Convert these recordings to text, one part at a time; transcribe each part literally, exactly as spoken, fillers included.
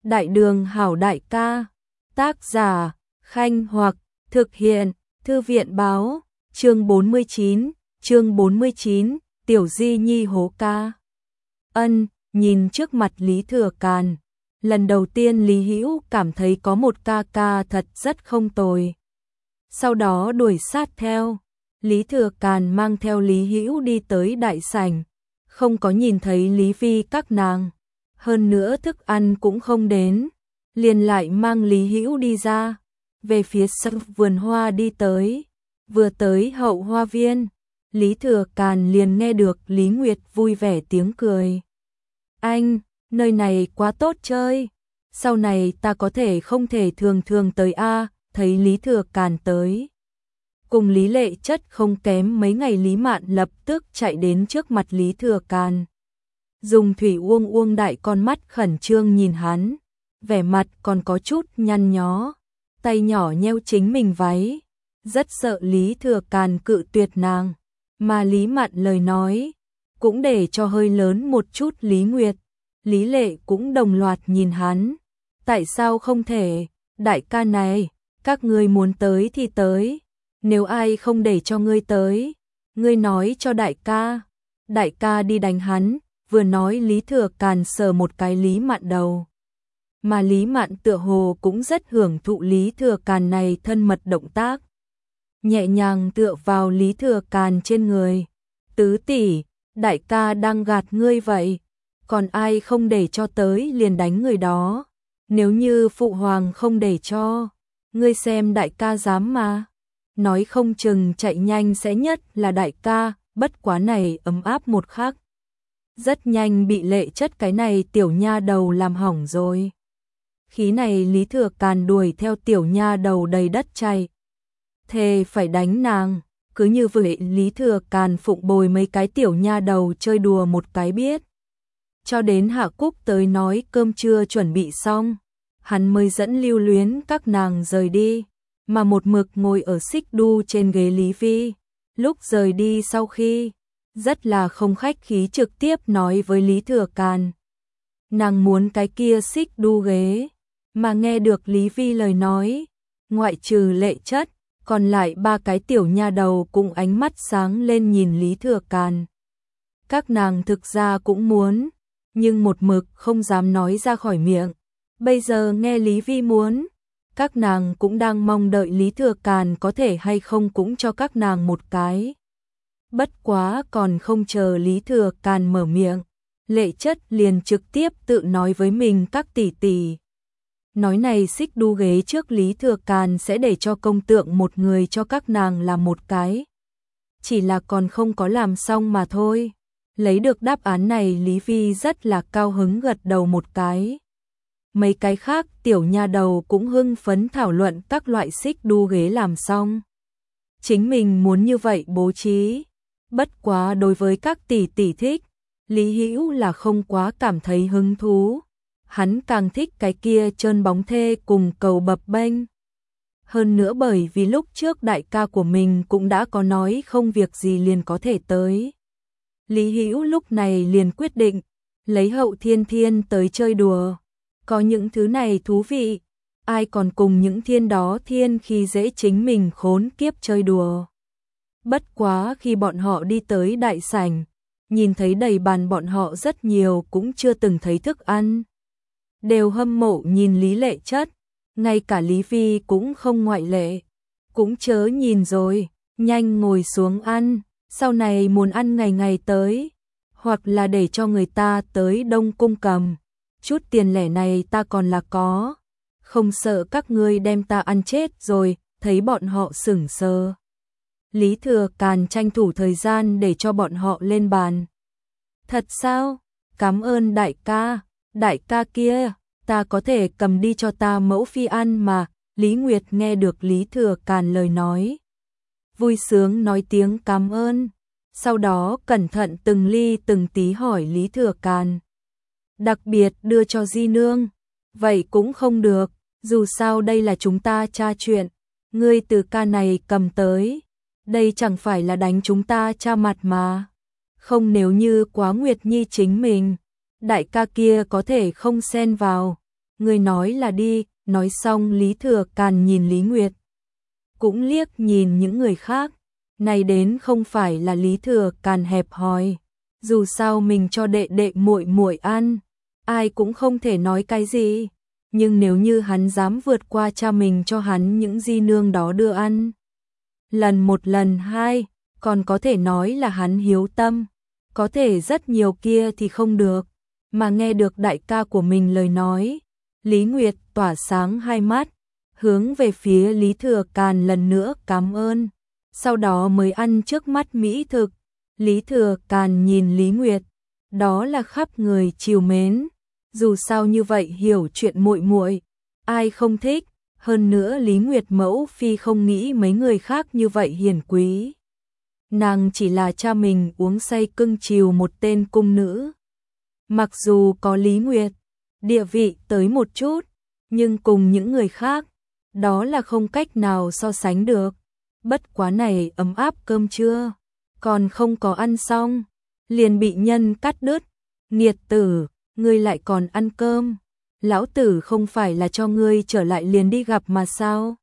Đại đường hảo đại ca. Tác giả, Khanh Hoặc, thực hiện, Thư viện báo, chương bốn mươi chín, chương bốn mươi chín, Tiểu Di Nhi hố ca. Ân, nhìn trước mặt Lý Thừa Càn, lần đầu tiên Lý Hữu cảm thấy có một ca ca thật rất không tồi. Sau đó đuổi sát theo, Lý Thừa Càn mang theo Lý Hữu đi tới đại sảnh, không có nhìn thấy Lý Vi các nàng, hơn nữa thức ăn cũng không đến, liền lại mang Lý Hữu đi ra, về phía sau vườn hoa đi tới, vừa tới hậu hoa viên, Lý Thừa Càn liền nghe được Lý Nguyệt vui vẻ tiếng cười. Anh, nơi này quá tốt chơi, sau này ta có thể không thể thường thường tới a. Thấy Lý Thừa Càn tới. Cùng Lý Lệ Chất không kém mấy ngày, Lý Mạn lập tức chạy đến trước mặt Lý Thừa Càn. Dùng thủy uông uông đại con mắt khẩn trương nhìn hắn, vẻ mặt còn có chút nhăn nhó, tay nhỏ nheo chính mình váy, rất sợ Lý Thừa Càn cự tuyệt nàng, mà Lý Mạn lời nói cũng để cho hơi lớn một chút. Lý Nguyệt, Lý Lệ cũng đồng loạt nhìn hắn, tại sao không thể, đại ca này, các ngươi muốn tới thì tới, nếu ai không để cho ngươi tới, ngươi nói cho đại ca, đại ca đi đánh hắn. Vừa nói Lý Thừa Càn sờ một cái Lý Mạn đầu, mà Lý Mạn tựa hồ cũng rất hưởng thụ Lý Thừa Càn này thân mật động tác, nhẹ nhàng tựa vào Lý Thừa Càn trên người. Tứ tỷ, đại ca đang gạt ngươi vậy, còn ai không để cho tới liền đánh người đó, nếu như phụ hoàng không để cho, ngươi xem đại ca dám mà, nói không chừng chạy nhanh sẽ nhất là đại ca. Bất quá này ấm áp một khắc, rất nhanh bị Lệ Chất cái này tiểu nha đầu làm hỏng rồi. Khí này Lý Thừa Càn đuổi theo tiểu nha đầu đầy đất chạy, thề phải đánh nàng. Cứ như vậy Lý Thừa Càn phụng bồi mấy cái tiểu nha đầu chơi đùa một cái biết. Cho đến Hạ Cúc tới nói cơm trưa chuẩn bị xong, hắn mới dẫn Lưu Luyến các nàng rời đi, mà một mực ngồi ở xích đu trên ghế Lý Vi. Lúc rời đi sau khi, rất là không khách khí trực tiếp nói với Lý Thừa Càn. Nàng muốn cái kia xích đu ghế, mà nghe được Lý Vi lời nói, ngoại trừ Lệ Chất, còn lại ba cái tiểu nha đầu cùng ánh mắt sáng lên nhìn Lý Thừa Càn. Các nàng thực ra cũng muốn, nhưng một mực không dám nói ra khỏi miệng. Bây giờ nghe Lý Vi muốn, các nàng cũng đang mong đợi Lý Thừa Càn có thể hay không cũng cho các nàng một cái. Bất quá còn không chờ Lý Thừa Càn mở miệng, Lệ Chất liền trực tiếp tự nói với mình các tỷ tỷ. Nói này xích đu ghế trước Lý Thừa Càn sẽ để cho công tượng một người cho các nàng làm một cái. Chỉ là còn không có làm xong mà thôi. Lấy được đáp án này Lý Vi rất là cao hứng gật đầu một cái. Mấy cái khác tiểu nha đầu cũng hưng phấn thảo luận các loại xích đu ghế làm xong. Chính mình muốn như vậy bố trí. Bất quá đối với các tỷ tỷ thích, Lý Hữu là không quá cảm thấy hứng thú. Hắn càng thích cái kia trơn bóng thê cùng cầu bập bênh. Hơn nữa bởi vì lúc trước đại ca của mình cũng đã có nói không việc gì liền có thể tới. Lý Hữu lúc này liền quyết định lấy Hậu Thiên Thiên tới chơi đùa. Có những thứ này thú vị, ai còn cùng những thiên đó thiên khi dễ chính mình khốn kiếp chơi đùa. Bất quá khi bọn họ đi tới đại sảnh, nhìn thấy đầy bàn bọn họ rất nhiều cũng chưa từng thấy thức ăn. Đều hâm mộ nhìn Lý Lệ Chất, ngay cả Lý Vi cũng không ngoại lệ. Cũng chớ nhìn rồi, nhanh ngồi xuống ăn, sau này muốn ăn ngày ngày tới, hoặc là để cho người ta tới Đông Cung cầm. Chút tiền lẻ này ta còn là có, không sợ các ngươi đem ta ăn chết rồi. Thấy bọn họ sững sờ, Lý Thừa Càn tranh thủ thời gian để cho bọn họ lên bàn. Thật sao? Cảm ơn đại ca, đại ca kia, ta có thể cầm đi cho ta mẫu phi ăn mà. Lý Nguyệt nghe được Lý Thừa Càn lời nói, vui sướng nói tiếng cảm ơn, sau đó cẩn thận từng ly từng tí hỏi Lý Thừa Càn. Đặc biệt đưa cho di nương, vậy cũng không được, dù sao đây là chúng ta tra chuyện, ngươi từ ca này cầm tới, đây chẳng phải là đánh chúng ta cha mặt mà. Không, nếu như Quá Nguyệt Nhi chính mình, đại ca kia có thể không xen vào, Ngươi nói là đi, nói xong Lý Thừa Càn nhìn Lý Nguyệt. Cũng liếc nhìn những người khác, này đến không phải là Lý Thừa Càn hẹp hòi, dù sao mình cho đệ đệ muội muội ăn, ai cũng không thể nói cái gì, nhưng nếu như hắn dám vượt qua cha mình cho hắn những di nương đó đưa ăn, lần một lần hai, còn có thể nói là hắn hiếu tâm, có thể rất nhiều kia thì không được, mà nghe được đại ca của mình lời nói, Lý Nguyệt tỏa sáng hai mắt, hướng về phía Lý Thừa Càn lần nữa cảm ơn, sau đó mới ăn trước mắt mỹ thực. Lý Thừa Càn nhìn Lý Nguyệt, đó là khắp người trìu mến, dù sao như vậy hiểu chuyện muội muội, ai không thích, hơn nữa Lý Nguyệt mẫu phi không nghĩ mấy người khác như vậy hiền quý. Nàng chỉ là cha mình uống say cưng chiều một tên cung nữ. Mặc dù có Lý Nguyệt, địa vị tới một chút, nhưng cùng những người khác, đó là không cách nào so sánh được. Bất quá này ấm áp cơm trưa, còn không có ăn xong, liền bị nhân cắt đứt. Nghiệt tử, ngươi lại còn ăn cơm, lão tử không phải là cho ngươi trở lại liền đi gặp mà sao?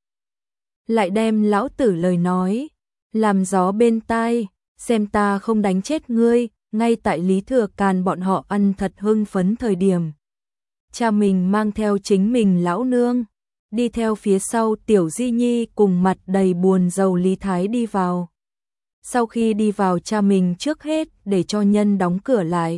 Lại đem lão tử lời nói, làm gió bên tai, xem ta không đánh chết ngươi, ngay tại Lý Thừa Càn bọn họ ăn thật hưng phấn thời điểm. Cha mình mang theo chính mình lão nương, đi theo phía sau Tiểu Di Nhi cùng mặt đầy buồn rầu Lý Thái đi vào. Sau khi đi vào cha mình trước hết để cho nhân đóng cửa lại.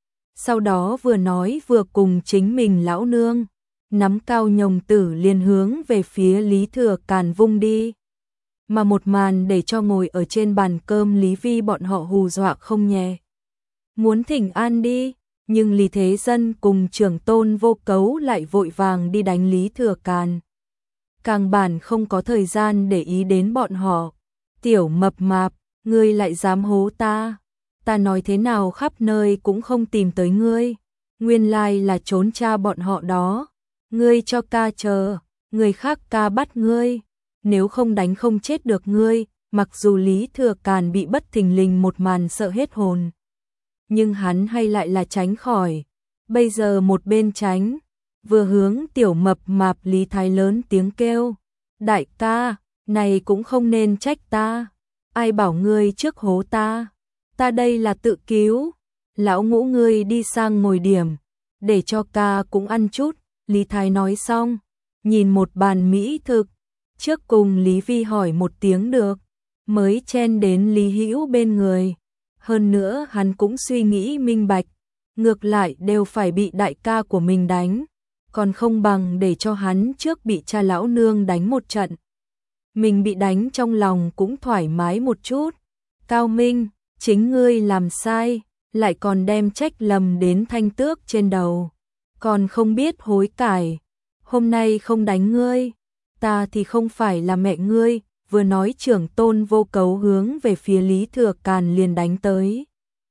Sau đó vừa nói vừa cùng chính mình lão nương, nắm cao nhồng tử liền hướng về phía Lý Thừa Càn vung đi. Mà một màn để cho ngồi ở trên bàn cơm Lý Vi bọn họ hù dọa không nhẹ. Muốn thỉnh an đi, nhưng Lý Thế Dân cùng trưởng tôn Vô Cấu lại vội vàng đi đánh Lý Thừa Càn. Càng bản không có thời gian để ý đến bọn họ. Tiểu mập mạp, ngươi lại dám hố ta. Ta nói thế nào khắp nơi cũng không tìm tới ngươi. Nguyên lai là trốn cha bọn họ đó. Ngươi cho ca chờ, người khác ca bắt ngươi. Nếu không đánh không chết được ngươi. Mặc dù Lý Thừa Càn bị bất thình lình một màn sợ hết hồn, nhưng hắn hay lại là tránh khỏi. Bây giờ một bên tránh, vừa hướng tiểu mập mạp Lý Thái lớn tiếng kêu. Đại ca, này cũng không nên trách ta. Ai bảo ngươi trước hố ta. Ta đây là tự cứu. Lão ngũ ngươi đi sang ngồi điểm, để cho ca cũng ăn chút. Lý Thái nói xong, nhìn một bàn mỹ thực, trước cùng Lý Vi hỏi một tiếng được, mới chen đến Lý Hữu bên người. Hơn nữa hắn cũng suy nghĩ minh bạch, ngược lại đều phải bị đại ca của mình đánh, còn không bằng để cho hắn trước bị cha lão nương đánh một trận. Mình bị đánh trong lòng cũng thoải mái một chút. Cao Minh, chính ngươi làm sai, lại còn đem trách lầm đến Thanh Tước trên đầu, còn không biết hối cải. Hôm nay không đánh ngươi, ta thì không phải là mẹ ngươi. Vừa nói trưởng tôn Vô Cấu hướng về phía Lý Thừa Càn liền đánh tới.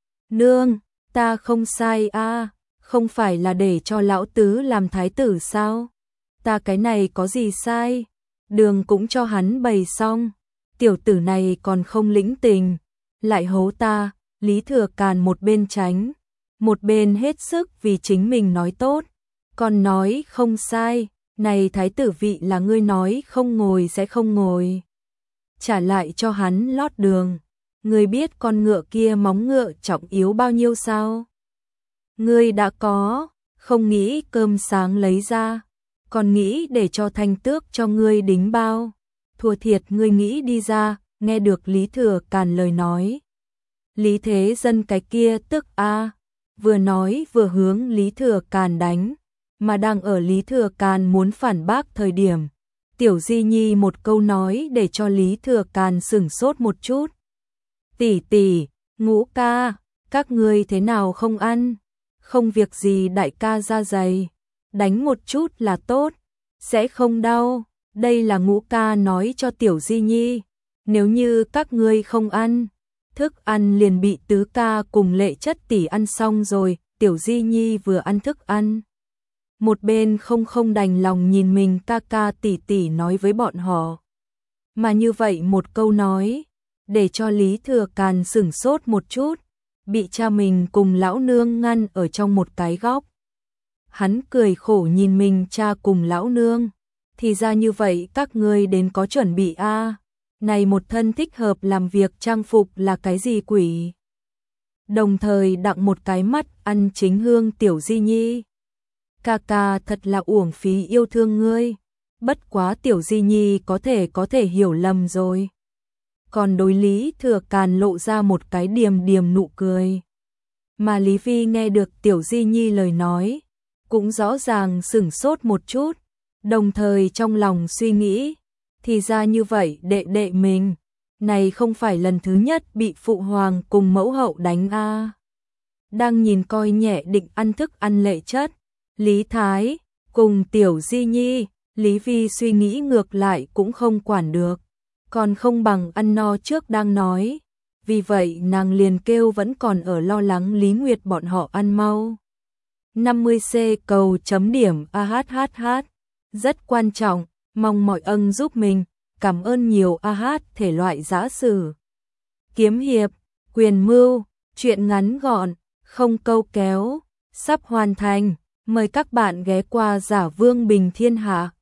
Nương, ta không sai a, à, không phải là để cho lão tứ làm thái tử sao? Ta cái này có gì sai? Đường cũng cho hắn bày xong, tiểu tử này còn không lĩnh tình, lại hố ta. Lý Thừa Càn một bên tránh, một bên hết sức vì chính mình nói tốt, còn nói không sai, này thái tử vị là ngươi nói không ngồi sẽ không ngồi. Trả lại cho hắn lót đường. Ngươi biết con ngựa kia móng ngựa trọng yếu bao nhiêu sao? Ngươi đã có, không nghĩ cơm sáng lấy ra, còn nghĩ để cho Thanh Tước cho ngươi đính bao. Thua thiệt ngươi nghĩ đi ra. Nghe được Lý Thừa Càn lời nói, Lý Thế Dân cái kia tức a, vừa nói vừa hướng Lý Thừa Càn đánh, mà đang ở Lý Thừa Càn muốn phản bác thời điểm, Tiểu Di Nhi một câu nói để cho Lý Thừa Càn sửng sốt một chút. Tỷ tỷ, Ngũ ca, các ngươi thế nào không ăn? Không việc gì đại ca da dày, đánh một chút là tốt, sẽ không đau. Đây là Ngũ ca nói cho Tiểu Di Nhi, nếu như các ngươi không ăn, thức ăn liền bị tứ ca cùng Lệ Chất tỷ ăn xong rồi. Tiểu Di Nhi vừa ăn thức ăn, một bên không không đành lòng nhìn mình ca ca tỷ tỷ nói với bọn họ. Mà như vậy một câu nói, để cho Lý Thừa Càn sửng sốt một chút, bị cha mình cùng lão nương ngăn ở trong một cái góc. Hắn cười khổ nhìn mình cha cùng lão nương. Thì ra như vậy các ngươi đến có chuẩn bị a à. Này một thân thích hợp làm việc trang phục là cái gì quỷ? Đồng thời đặng một cái mắt ăn chính hương Tiểu Di Nhi. Ca ca thật là uổng phí yêu thương ngươi. Bất quá Tiểu Di Nhi có thể có thể hiểu lầm rồi. Còn đối Lý Thừa Càn lộ ra một cái điềm điềm nụ cười. Mà Lý Vi nghe được Tiểu Di Nhi lời nói, cũng rõ ràng sửng sốt một chút, đồng thời trong lòng suy nghĩ, thì ra như vậy đệ đệ mình, này không phải lần thứ nhất bị phụ hoàng cùng mẫu hậu đánh a. À. Đang nhìn coi nhẹ định ăn thức ăn lệ chất, Lý Thái cùng Tiểu Di Nhi, Lý Vi suy nghĩ ngược lại cũng không quản được, còn không bằng ăn no trước đang nói. Vì vậy nàng liền kêu vẫn còn ở lo lắng Lý Nguyệt bọn họ ăn mau. năm mươi C cầu chấm điểm a hát hát hát. Rất quan trọng, mong mọi ân giúp mình, cảm ơn nhiều a hát thể loại giã sử. Kiếm hiệp, quyền mưu, truyện ngắn gọn, không câu kéo, sắp hoàn thành, mời các bạn ghé qua Giả Vương Bình Thiên Hạ.